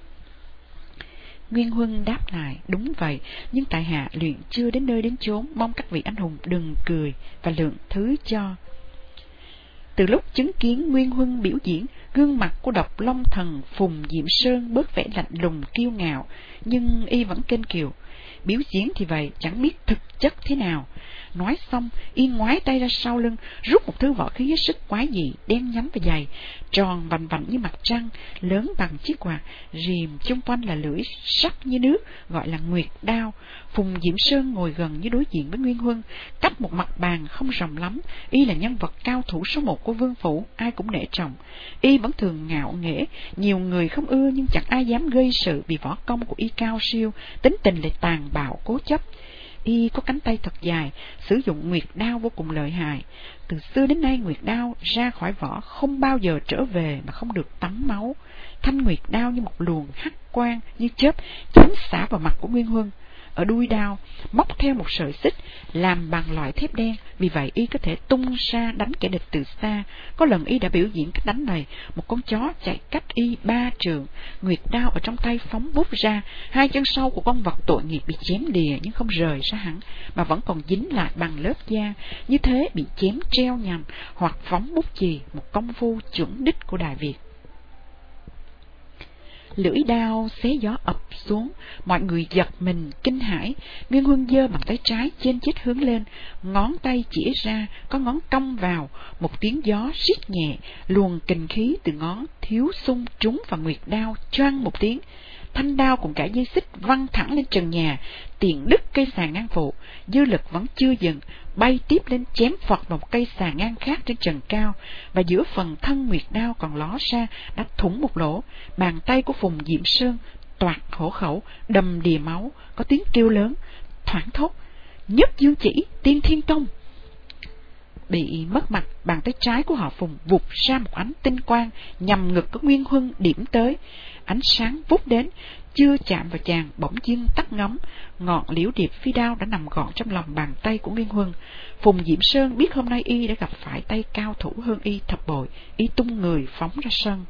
Nguyên Huân đáp lại: "Đúng vậy, nhưng tại hạ luyện chưa đến nơi đến chốn, mong các vị anh hùng đừng cười và lượng thứ cho." Từ lúc chứng kiến Nguyên Huân biểu diễn, gương mặt của Độc Long Thần Phùng Diệm Sơn bớt vẻ lạnh lùng kiêu ngạo, nhưng y vẫn kênh kiều: "Biểu diễn thì vậy, chẳng biết thực chất thế nào." Nói xong, y ngoái tay ra sau lưng, rút một thứ võ khí hết sức quái dị, đen nhánh và dày, tròn vành vạnh như mặt trăng, lớn bằng chiếc quạt, rìm chung quanh là lưỡi sắc như nước, gọi là Nguyệt Đao. Phùng Diệm Sơn ngồi gần như đối diện với Nguyên Huân, cách một mặt bàn không rộng lắm. Y là nhân vật cao thủ số một của vương phủ, ai cũng nể trọng. Y vẫn thường ngạo nghễ, nhiều người không ưa nhưng chẳng ai dám gây sự vì võ công của y cao siêu, tính tình lại tàn bạo cố chấp. Y có cánh tay thật dài, sử dụng Nguyệt Đao vô cùng lợi hại. Từ xưa đến nay, Nguyệt Đao ra khỏi vỏ không bao giờ trở về mà không được tắm máu. Thanh Nguyệt Đao như một luồng hắc quang như chớp chém xả vào mặt của Nguyên Huân. Ở đuôi đao móc theo một sợi xích làm bằng loại thép đen, vì vậy y có thể tung ra đánh kẻ địch từ xa. Có lần y đã biểu diễn cách đánh này, một con chó chạy cách y ba trượng, Nguyệt Đao ở trong tay phóng vút ra, hai chân sau của con vật tội nghiệp bị chém lìa nhưng không rời ra hẳn, mà vẫn còn dính lại bằng lớp da, như thế bị chém treo nhằm hoặc phóng bút chì, một công phu chuẩn đích của Đại Việt. Lưỡi đao xé gió ập xuống, mọi người giật mình kinh hãi. Nguyên Huân giơ bàn tay trái trên chết hướng lên, ngón tay chỉ ra có ngón cong vào, một tiếng gió rít nhẹ, luồng kình khí từ ngón thiếu xung trúng vào Nguyệt Đao, choang một tiếng. Thanh đao cùng cả dây xích văng thẳng lên trần nhà, tiện đứt cây sàn ngang phụ. Dư lực vẫn chưa dừng, bay tiếp lên chém phọt vào một cây sàn ngang khác trên trần cao, và giữa phần thân Nguyệt Đao còn ló ra đã thủng một lỗ. Bàn tay của Phùng Diệm Sơn toạc hổ khẩu, đầm đìa máu, có tiếng kêu lớn, thoảng thốt: "Nhất Dương Chỉ, Tiên Thiên Công!" Bị mất mặt, bàn tay trái của họ Phùng vụt ra một ánh tinh quang nhằm ngực của Nguyên Huân điểm tới. Ánh sáng vút đến, chưa chạm vào chàng bỗng dưng tắt ngấm, ngọn liễu điệp phi đao đã nằm gọn trong lòng bàn tay của Nguyên Huân. Phùng Diệm Sơn biết hôm nay y đã gặp phải tay cao thủ hơn y thập bội, y tung người phóng ra sân.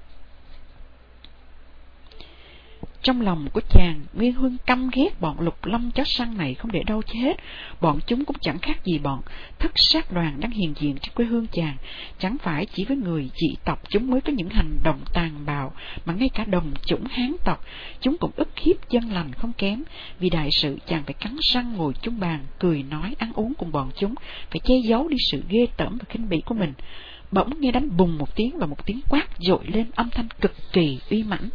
Trong lòng của chàng, Nguyên Huân căm ghét bọn Lục Long chó săn này không để đâu chết. Bọn chúng cũng chẳng khác gì bọn thất sát đoàn đang hiện diện trên quê hương chàng. Chẳng phải chỉ với người dị tộc chúng mới có những hành động tàn bạo, mà ngay cả đồng chủng Hán tộc chúng cũng ức hiếp dân lành không kém. Vì đại sự, chàng phải cắn răng ngồi chung bàn, cười nói ăn uống cùng bọn chúng, phải che giấu đi sự ghê tởm và khinh bỉ của mình. Bỗng nghe đánh bùng một tiếng, và một tiếng quát dội lên, âm thanh cực kỳ uy mãnh.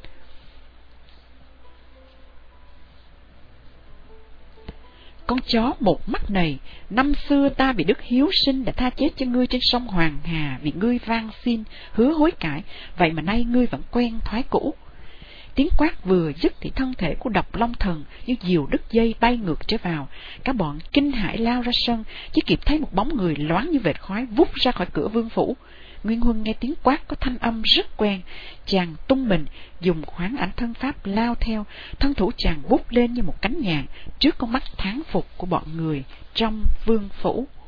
con chó một mắt này, năm xưa ta bị Đức Hiếu Sinh đã tha chết cho ngươi trên sông Hoàng Hà vì ngươi van xin, hứa hối cải, vậy mà nay ngươi vẫn quen thói cũ. Tiếng quát vừa dứt thì thân thể của Độc Long Thần như diều đứt dây bay ngược trở vào. Cả bọn kinh hãi lao ra sân, chỉ kịp thấy một bóng người loáng như vệt khói vút ra khỏi cửa vương phủ. Nguyên Huân nghe tiếng quát có thanh âm rất quen, chàng tung mình dùng hoán ảnh thân pháp lao theo, thân thủ chàng vút lên như một cánh nhạn trước con mắt thán phục của bọn người trong vương phủ.